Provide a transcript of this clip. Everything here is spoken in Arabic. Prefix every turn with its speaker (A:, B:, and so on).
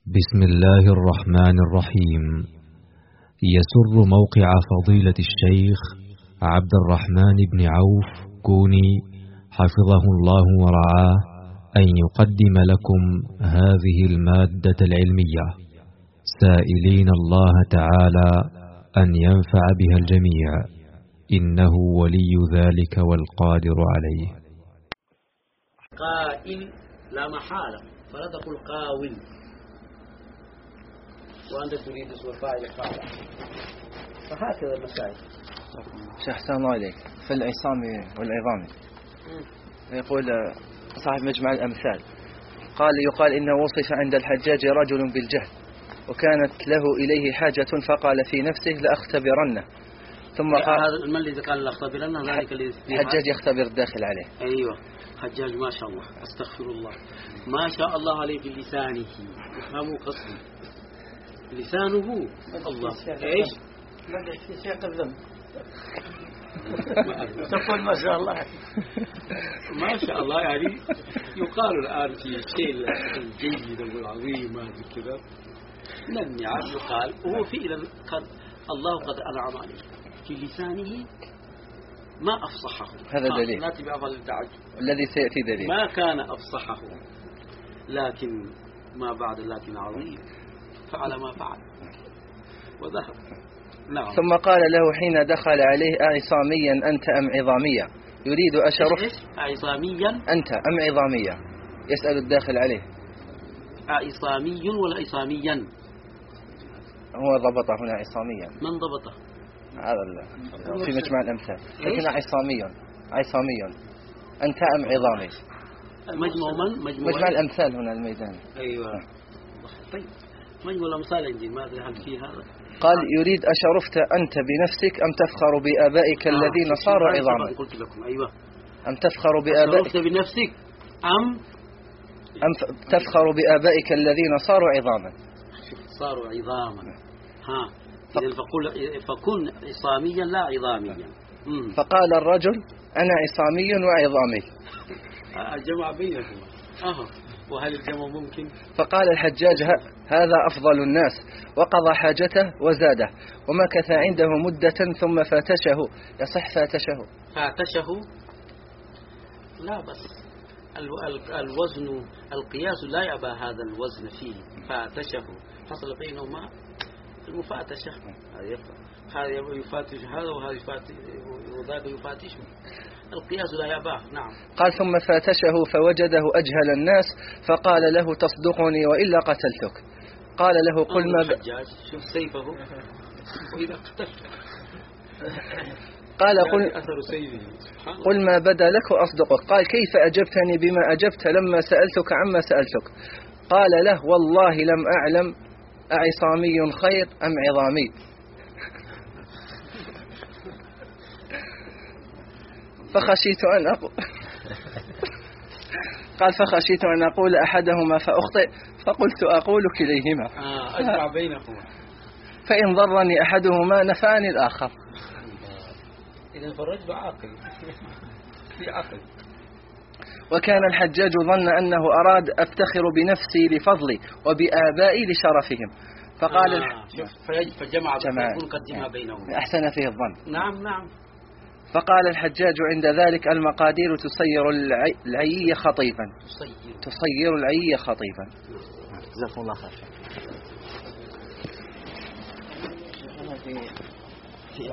A: بسم الله الرحمن الرحيم. يسر موقع فضيلة الشيخ عبد الرحمن بن عوف كوني حفظه الله ورعاه أن يقدم لكم هذه المادة العلمية، سائلين الله تعالى أن ينفع بها الجميع، إنه ولي ذلك والقادر عليه.
B: قائل لا محالة، فلا تقول قاول وأنت تريد اسم الفاعل قال. فهكذا المسائل.
C: شيخ أحسن الله عليك. في العصام والعظام يقول صاحب مجمع الأمثال يقال إنه وصف عند الحجاج رجل بالجهل، وكانت له إليه حاجة فقال في نفسه لأختبرنه، ثم قال
B: هذا من الذي قال لأختبرنه؟ ذلك الذي
C: الحجاج يختبر الداخل عليه.
B: أيوة، حجاج ما شاء الله، أستغفر الله، ما شاء الله عليه في لسانه، افهموا قصدي، لسانه الله ايش؟
D: ما في سياق الذنب تقول ما شاء الله
B: ما شاء الله، يعني يقال الآن في الشيء الجيد والعظيم هذا كذا من النعم يقال، وهو فعلا الله قد أنعم عليه في لسانه ما أفصحه.
C: هذا دليل
B: لا تبي أفضل التعجب
C: الذي سيأتي دليل،
B: ما كان أفصحه، لكن ما بعد لكن عظيم، فعل ما فعل وذهب. نعم.
C: ثم قال له حين دخل عليه أعصاميا أنت أم عظاميا؟ يريد أشرف
B: أعصاميا
C: أنت أم عظاميا؟ يسأل الداخل عليه.
B: أعصامي ولا عصاميا؟
C: هو ضبط هنا عصاميا.
B: من ضبطه؟
C: هذا في مجمع الأمثال. لكن عصامي أنت أم عظامي؟
B: مجموع
C: الأمثال هنا الميدان.
B: أيوة. طيب مجموع الأمثال عندي ماذا هل في هذا؟
C: قال يريد أشرفت أنت بنفسك أم تفخر بآبائك الذين صاروا عظاما؟
B: قلت لكم أيوة.
C: أم تفخر بآبائك
B: أشرفت بنفسك أم
C: تفخر بآبائك الذين صاروا عظاما؟
B: صاروا عظاما. ها إذن فكن عصاميا لا عظاميا.
C: فقال الرجل أنا عصامي وعظامي.
B: الجمع بينهما. وهل الجمع ممكن؟
C: فقال الحجاج هذا أفضل الناس، وقضى حاجته وزاده، ومكث عنده مدة ثم فاتشه. يصح فاتشه؟
B: لا، بس الوزن القياس لا يأبى هذا الوزن فيه. فاتشه حصل بينهما المفاتشة، هذا يفاتش هذا وذاك يفاتشه، القياس لا يأباه. نعم.
C: قال ثم فاتشه فوجده أجهل الناس، فقال له تصدقني وإلا قتلتك. قال له قل ما
B: شوف سيفه وإذا قتلت.
C: قال قل ما بدا لك وأصدقك. قال كيف أجبتني بما أجبت لما سألتك عما سألتك؟ قال له والله لم أعلم أعصامي خير أم عظامي. فخشيت أن أقول قال فخشيت أن أقول أحدهما فأخطئ، فقلت أقول كليهما
B: أجمع بينهما،
C: فإن ضرني أحدهما نفعني الآخر.
B: إذن فالرجل عاقل في عقل.
C: وكان الحجاج ظن أنه أراد أفتخر بنفسي لفضلي وبآبائي لشرفهم، فقال
B: فجمع بينهم،
C: أحسن فيه الظن.
B: نعم.
C: فقال الحجاج عند ذلك المقادير تصير العي خطيفا. تصير العي خطيفا. جزاكم الله خير.